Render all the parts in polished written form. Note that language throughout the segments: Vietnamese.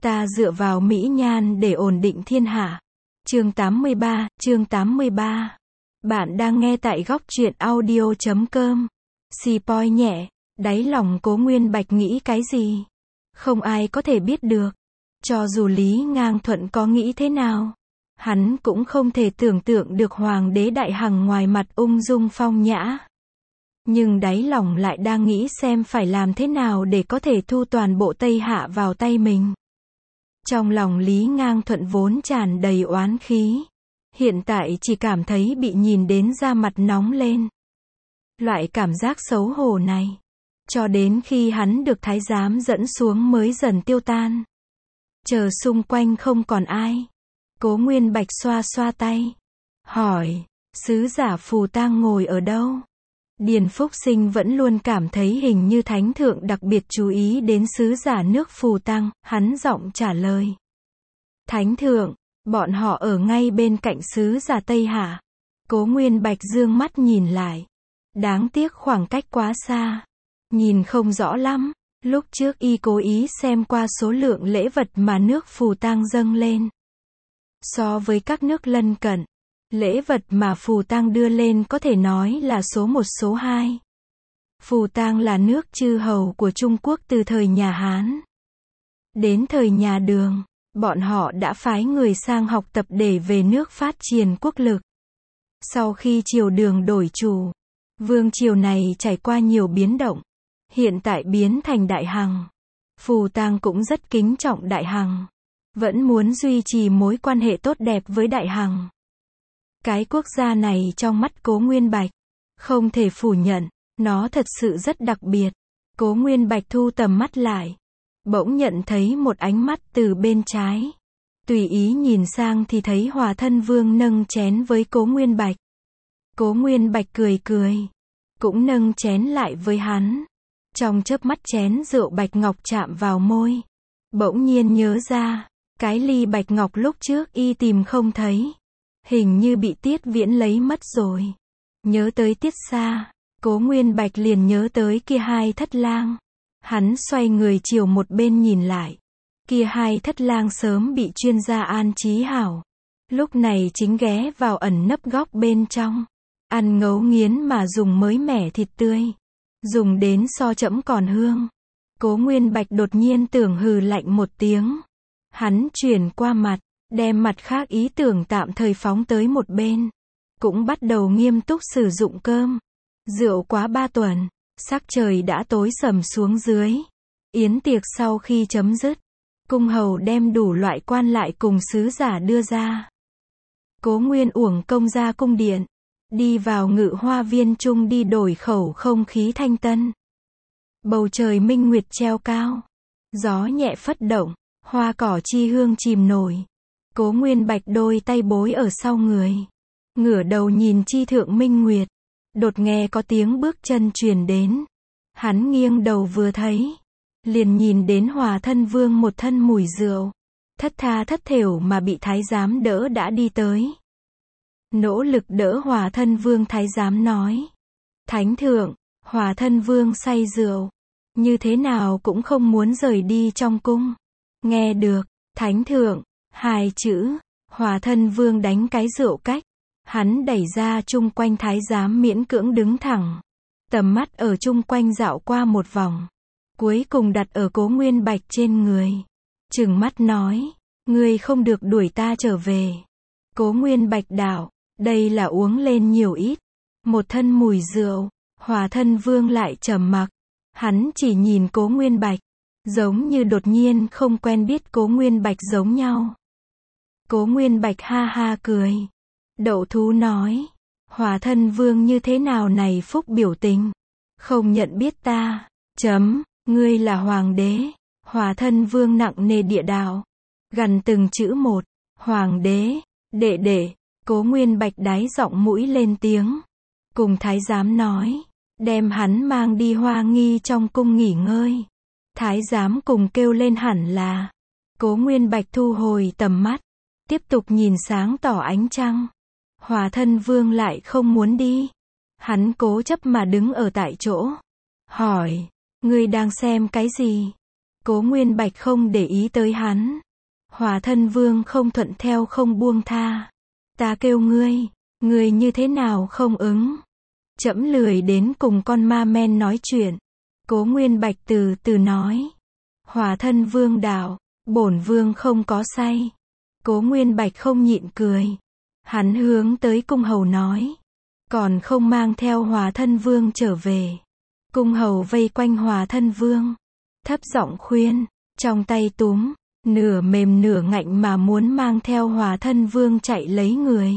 Ta dựa vào mỹ nhan để ổn định thiên hạ. Chương 83. Bạn đang nghe tại góc truyện audio.com. Spoil nhẹ, đáy lòng Cố Nguyên Bạch nghĩ cái gì? Không ai có thể biết được. Cho dù Lý Ngang Thuận có nghĩ thế nào, hắn cũng không thể tưởng tượng được Hoàng đế Đại Hằng ngoài mặt ung dung phong nhã. Nhưng đáy lòng lại đang nghĩ xem phải làm thế nào để có thể thu toàn bộ Tây Hạ vào tay mình. Trong lòng Lý Ngang Thuận vốn tràn đầy oán khí. Hiện tại chỉ cảm thấy bị nhìn đến da mặt nóng lên. Loại cảm giác xấu hổ này, cho đến khi hắn được thái giám dẫn xuống mới dần tiêu tan. Chờ xung quanh không còn ai, Cố Nguyên Bạch xoa xoa tay, hỏi, sứ giả Phù Tang ngồi ở đâu? Điền Phúc Sinh vẫn luôn cảm thấy hình như thánh thượng đặc biệt chú ý đến sứ giả nước Phù Tang, hắn giọng trả lời. Thánh thượng, bọn họ ở ngay bên cạnh sứ giả Tây Hạ. Cố Nguyên Bạch dương mắt nhìn lại. Đáng tiếc khoảng cách quá xa. Nhìn không rõ lắm. Lúc trước y cố ý xem qua số lượng lễ vật mà nước Phù Tang dâng lên. So với các nước lân cận, lễ vật mà Phù Tang đưa lên có thể nói là số 1 số 2. Phù Tang là nước chư hầu của Trung Quốc từ thời nhà Hán. Đến thời nhà Đường, bọn họ đã phái người sang học tập để về nước phát triển quốc lực. Sau khi triều Đường đổi chủ, vương triều này trải qua nhiều biến động. Hiện tại biến thành Đại Hằng. Phù Tang cũng rất kính trọng Đại Hằng. Vẫn muốn duy trì mối quan hệ tốt đẹp với Đại Hằng. Cái quốc gia này trong mắt Cố Nguyên Bạch, không thể phủ nhận, nó thật sự rất đặc biệt. Cố Nguyên Bạch thu tầm mắt lại, bỗng nhận thấy một ánh mắt từ bên trái. Tùy ý nhìn sang thì thấy Hòa Thân Vương nâng chén với Cố Nguyên Bạch. Cố Nguyên Bạch cười cười, cũng nâng chén lại với hắn. Trong chớp mắt chén rượu bạch ngọc chạm vào môi. Bỗng nhiên nhớ ra, cái ly bạch ngọc lúc trước y tìm không thấy. Hình như bị Tiết Viễn lấy mất rồi. Nhớ tới Tiết Xa, Cố Nguyên Bạch liền nhớ tới kia hai thất lang. Hắn xoay người chiều một bên nhìn lại. Kia hai thất lang sớm bị chuyên gia an trí hảo. Lúc này chính ghé vào ẩn nấp góc bên trong. Ăn ngấu nghiến mà dùng mới mẻ thịt tươi. Dùng đến so chẫm còn hương. Cố Nguyên Bạch đột nhiên tưởng hừ lạnh một tiếng. Hắn chuyển qua mặt, đem mặt khác ý tưởng tạm thời phóng tới một bên. Cũng bắt đầu nghiêm túc sử dụng cơm. Rượu quá 3 tuần, sắc trời đã tối sầm xuống dưới. Yến tiệc sau khi chấm dứt, cung hầu đem đủ loại quan lại cùng sứ giả đưa ra. Cố Nguyên uổng công ra cung điện. Đi vào Ngự Hoa Viên chung đi đổi khẩu không khí thanh tân. Bầu trời minh nguyệt treo cao. Gió nhẹ phất động, hoa cỏ chi hương chìm nổi. Cố Nguyên Bạch đôi tay bối ở sau người. Ngửa đầu nhìn chi thượng minh nguyệt. Đột nghe có tiếng bước chân truyền đến. Hắn nghiêng đầu vừa thấy. Liền nhìn đến Hòa Thân Vương một thân mùi rượu. Thất tha thất thểu mà bị thái giám đỡ đã đi tới. Nỗ lực đỡ Hòa Thân Vương thái giám nói. Thánh thượng, Hòa Thân Vương say rượu. Như thế nào cũng không muốn rời đi trong cung. Nghe được, Thánh thượng, 2 chữ, Hòa Thân Vương đánh cái rượu cách. Hắn đẩy ra chung quanh thái giám miễn cưỡng đứng thẳng. Tầm mắt ở chung quanh dạo qua một vòng. Cuối cùng đặt ở Cố Nguyên Bạch trên người. Trừng mắt nói, ngươi không được đuổi ta trở về. Cố Nguyên Bạch đạo. Đây là uống lên nhiều ít. Một thân mùi rượu. Hòa Thân Vương lại trầm mặc. Hắn chỉ nhìn Cố Nguyên Bạch. Giống như đột nhiên không quen biết Cố Nguyên Bạch giống nhau. Cố Nguyên Bạch ha ha cười. Đậu thú nói. Hòa Thân Vương như thế nào này phúc biểu tình. Không nhận biết ta. Ngươi là hoàng đế. Hòa Thân Vương nặng nề địa đạo. Gần từng chữ một. Hoàng đế. Đệ. Cố Nguyên Bạch đáy giọng mũi lên tiếng. Cùng thái giám nói. Đem hắn mang đi Hoa Nghi trong cung nghỉ ngơi. Thái giám cùng kêu lên hẳn là. Cố Nguyên Bạch thu hồi tầm mắt. Tiếp tục nhìn sáng tỏ ánh trăng. Hòa Thân Vương lại không muốn đi. Hắn cố chấp mà đứng ở tại chỗ. Hỏi. Ngươi đang xem cái gì? Cố Nguyên Bạch không để ý tới hắn. Hỏa Thân Vương không thuận theo không buông tha. Ta kêu ngươi, ngươi như thế nào không ứng? Trẫm lười đến cùng con ma men nói chuyện. Cố Nguyên Bạch từ từ nói. Hỏa Thân Vương đạo, bổn vương không có say. Cố Nguyên Bạch không nhịn cười. Hắn hướng tới cung hầu nói. Còn không mang theo Hỏa Thân Vương trở về. Cung hầu vây quanh Hỏa Thân Vương. Thấp giọng khuyên, trong tay túm, nửa mềm nửa ngạnh mà muốn mang theo Hỏa Thân Vương chạy lấy người.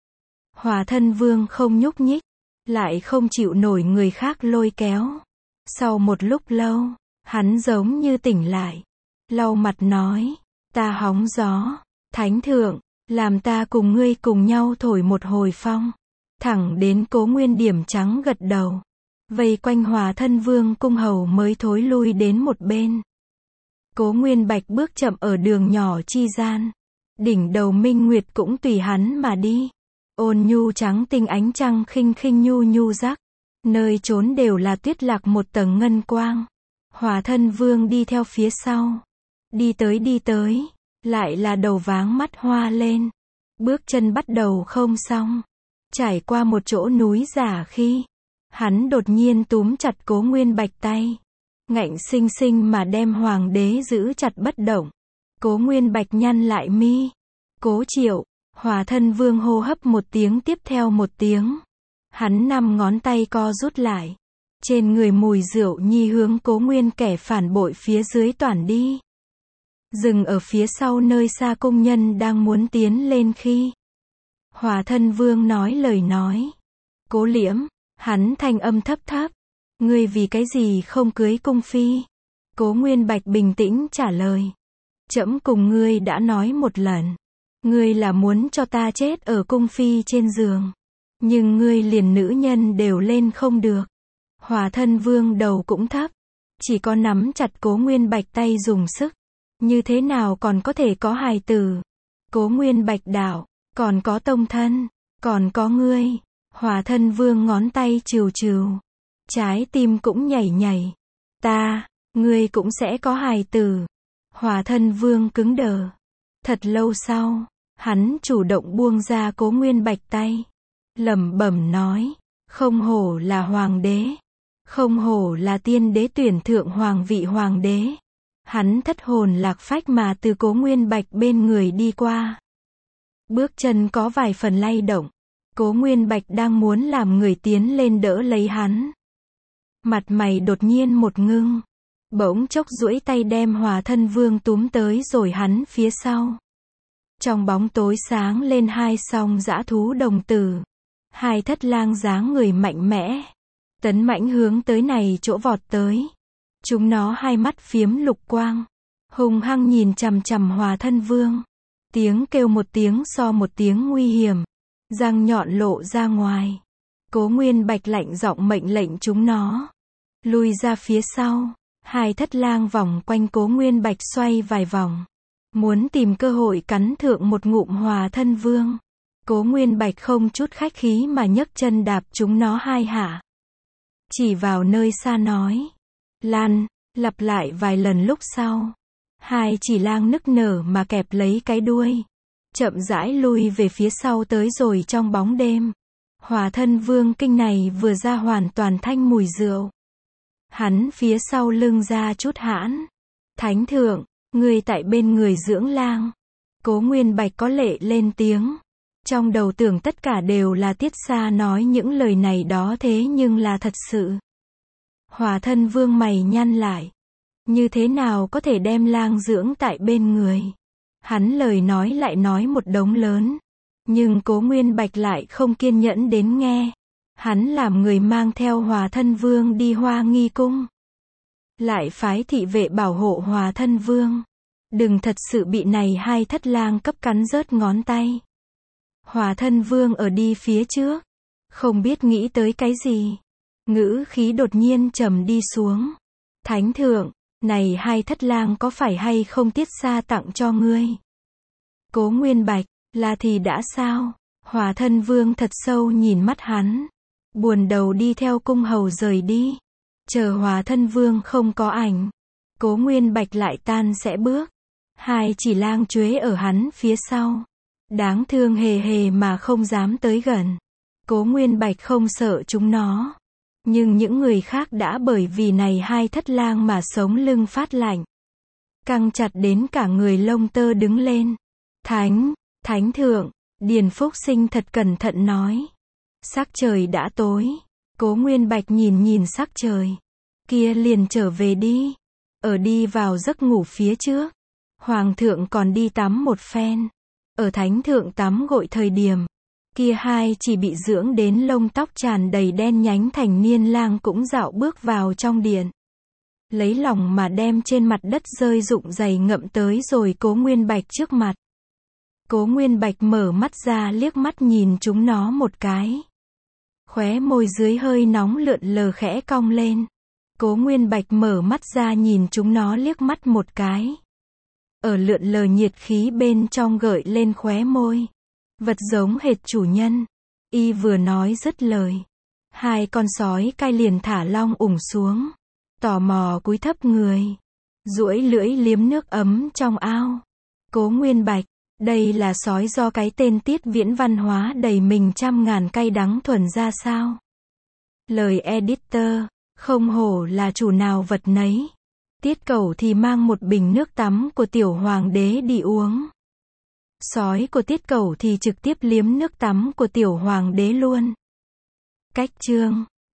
Hỏa Thân Vương không nhúc nhích, lại không chịu nổi người khác lôi kéo. Sau một lúc lâu, hắn giống như tỉnh lại. Lau mặt nói, ta hóng gió, thánh thượng, làm ta cùng ngươi cùng nhau thổi một hồi phong. Thẳng đến Cố Nguyên điểm trắng gật đầu. Vây quanh Hỏa Thân Vương cung hầu mới thối lui đến một bên. Cố Nguyên Bạch bước chậm ở đường nhỏ chi gian. Đỉnh đầu minh nguyệt cũng tùy hắn mà đi. Ôn nhu trắng tinh ánh trăng khinh khinh nhu nhu rắc. Nơi trốn đều là tuyết lạc một tầng ngân quang. Hỏa Thân Vương đi theo phía sau. Đi tới, lại là đầu váng mắt hoa lên. Bước chân bắt đầu không xong. Trải qua một chỗ núi giả khi, hắn đột nhiên túm chặt Cố Nguyên Bạch tay. Ngạnh sinh sinh mà đem hoàng đế giữ chặt bất động. Cố Nguyên Bạch nhăn lại mi. Cố Triệu, Hỏa Thân Vương hô hấp một tiếng tiếp theo một tiếng. Hắn 5 ngón tay co rút lại. Trên người mùi rượu nhi hướng Cố Nguyên kẻ phản bội phía dưới toản đi. Dừng ở phía sau nơi xa công nhân đang muốn tiến lên khi. Hỏa Thân Vương nói lời nói. Cố Liễm, hắn thanh âm thấp thấp. Ngươi vì cái gì không cưới cung phi? Cố Nguyên Bạch bình tĩnh trả lời. Trẫm cùng ngươi đã nói một lần. Ngươi là muốn cho ta chết ở cung phi trên giường. Nhưng ngươi liền nữ nhân đều lên không được. Hỏa Thân Vương đầu cũng thấp. Chỉ có nắm chặt Cố Nguyên Bạch tay dùng sức. Như thế nào còn có thể có hài tử? Cố Nguyên Bạch đạo, còn có tông thân, còn có ngươi. Hỏa Thân Vương ngón tay trìu trìu. Trái tim cũng nhảy nhảy. Ngươi cũng sẽ có hài tử. Hỏa Thân Vương cứng đờ. Thật lâu sau, hắn chủ động buông ra Cố Nguyên Bạch tay. Lẩm bẩm nói, không hổ là hoàng đế. Không hổ là tiên đế tuyển thượng hoàng vị hoàng đế. Hắn thất hồn lạc phách mà từ Cố Nguyên Bạch bên người đi qua. Bước chân có vài phần lay động. Cố Nguyên Bạch đang muốn làm người tiến lên đỡ lấy hắn. Mặt mày đột nhiên một ngưng. Bỗng chốc duỗi tay đem Hỏa Thân Vương túm tới rồi hắn phía sau. Trong bóng tối sáng lên 2 song dã thú đồng tử. 2 thất lang dáng người mạnh mẽ. Tấn mãnh hướng tới này chỗ vọt tới. Chúng nó 2 mắt phiếm lục quang. Hung hăng nhìn chằm chằm Hỏa Thân Vương. Tiếng kêu một tiếng so một tiếng nguy hiểm. Răng nhọn lộ ra ngoài. Cố Nguyên Bạch lạnh giọng mệnh lệnh chúng nó. Lui ra phía sau. 2 thất lang vòng quanh Cố Nguyên Bạch xoay vài vòng. Muốn tìm cơ hội cắn thượng một ngụm Hỏa Thân Vương. Cố Nguyên Bạch không chút khách khí mà nhấc chân đạp chúng nó 2 hạ. Chỉ vào nơi xa nói. Lan, lặp lại vài lần lúc sau. 2 chỉ lang nức nở mà kẹp lấy cái đuôi. Chậm rãi lui về phía sau tới rồi trong bóng đêm. Hỏa Thân Vương kinh này vừa ra hoàn toàn thanh mùi rượu. Hắn phía sau lưng ra chút hãn. Thánh thượng, người tại bên người dưỡng lang. Cố Nguyên Bạch có lệ lên tiếng. Trong đầu tưởng tất cả đều là Tiết Xa nói những lời này đó thế nhưng là thật sự. Hỏa Thân Vương mày nhăn lại. Như thế nào có thể đem lang dưỡng tại bên người? Hắn lời nói lại nói một đống lớn. Nhưng Cố Nguyên Bạch lại không kiên nhẫn đến nghe. Hắn làm người mang theo Hỏa Thân Vương đi Hoa Nghi cung. Lại phái thị vệ bảo hộ Hỏa Thân Vương. Đừng thật sự bị này 2 thất lang cấp cắn rớt ngón tay. Hỏa Thân Vương ở đi phía trước. Không biết nghĩ tới cái gì. Ngữ khí đột nhiên trầm đi xuống. Thánh thượng, này 2 thất lang có phải hay không Tiết Xa tặng cho ngươi? Cố Nguyên Bạch, là thì đã sao? Hỏa Thân Vương thật sâu nhìn mắt hắn. Buồn đầu đi theo cung hầu rời đi. Chờ Hỏa Thân Vương không có ảnh. Cố Nguyên Bạch lại tan sẽ bước. Hai chỉ lang chuế ở hắn phía sau. Đáng thương hề hề mà không dám tới gần. Cố Nguyên Bạch không sợ chúng nó. Nhưng những người khác đã bởi vì này hai thất lang mà sống lưng phát lạnh. Căng chặt đến cả người lông tơ đứng lên. Thánh thượng, Điền Phúc Sinh thật cẩn thận nói. Sắc trời đã tối. Cố Nguyên Bạch nhìn sắc trời. Kia liền trở về đi. Ở đi vào giấc ngủ phía trước. Hoàng thượng còn đi tắm một phen. Ở thánh thượng tắm gội thời điểm. Kia hai chỉ bị dưỡng đến lông tóc tràn đầy đen nhánh thành niên lang cũng dạo bước vào trong điện. Lấy lòng mà đem trên mặt đất rơi rụng giày ngậm tới rồi Cố Nguyên Bạch trước mặt. Cố Nguyên Bạch mở mắt ra liếc mắt nhìn chúng nó một cái. Khóe môi dưới hơi nóng lượn lờ khẽ cong lên. Cố Nguyên Bạch mở mắt ra nhìn chúng nó liếc mắt một cái. Ở lượn lờ nhiệt khí bên trong gợi lên khóe môi. Vật giống hệt chủ nhân. Y vừa nói dứt lời. Hai con sói cai liền thả long ủng xuống. Tò mò cúi thấp người. Duỗi lưỡi liếm nước ấm trong ao. Cố Nguyên Bạch, đây là sói do cái tên Tiết Viễn văn hóa đầy mình trăm ngàn cay đắng thuần ra sao? Lời editor, không hổ là chủ nào vật nấy. Tiết Cẩu thì mang một bình nước tắm của tiểu hoàng đế đi uống. Sói của Tiết Cẩu thì trực tiếp liếm nước tắm của tiểu hoàng đế luôn. Cách chương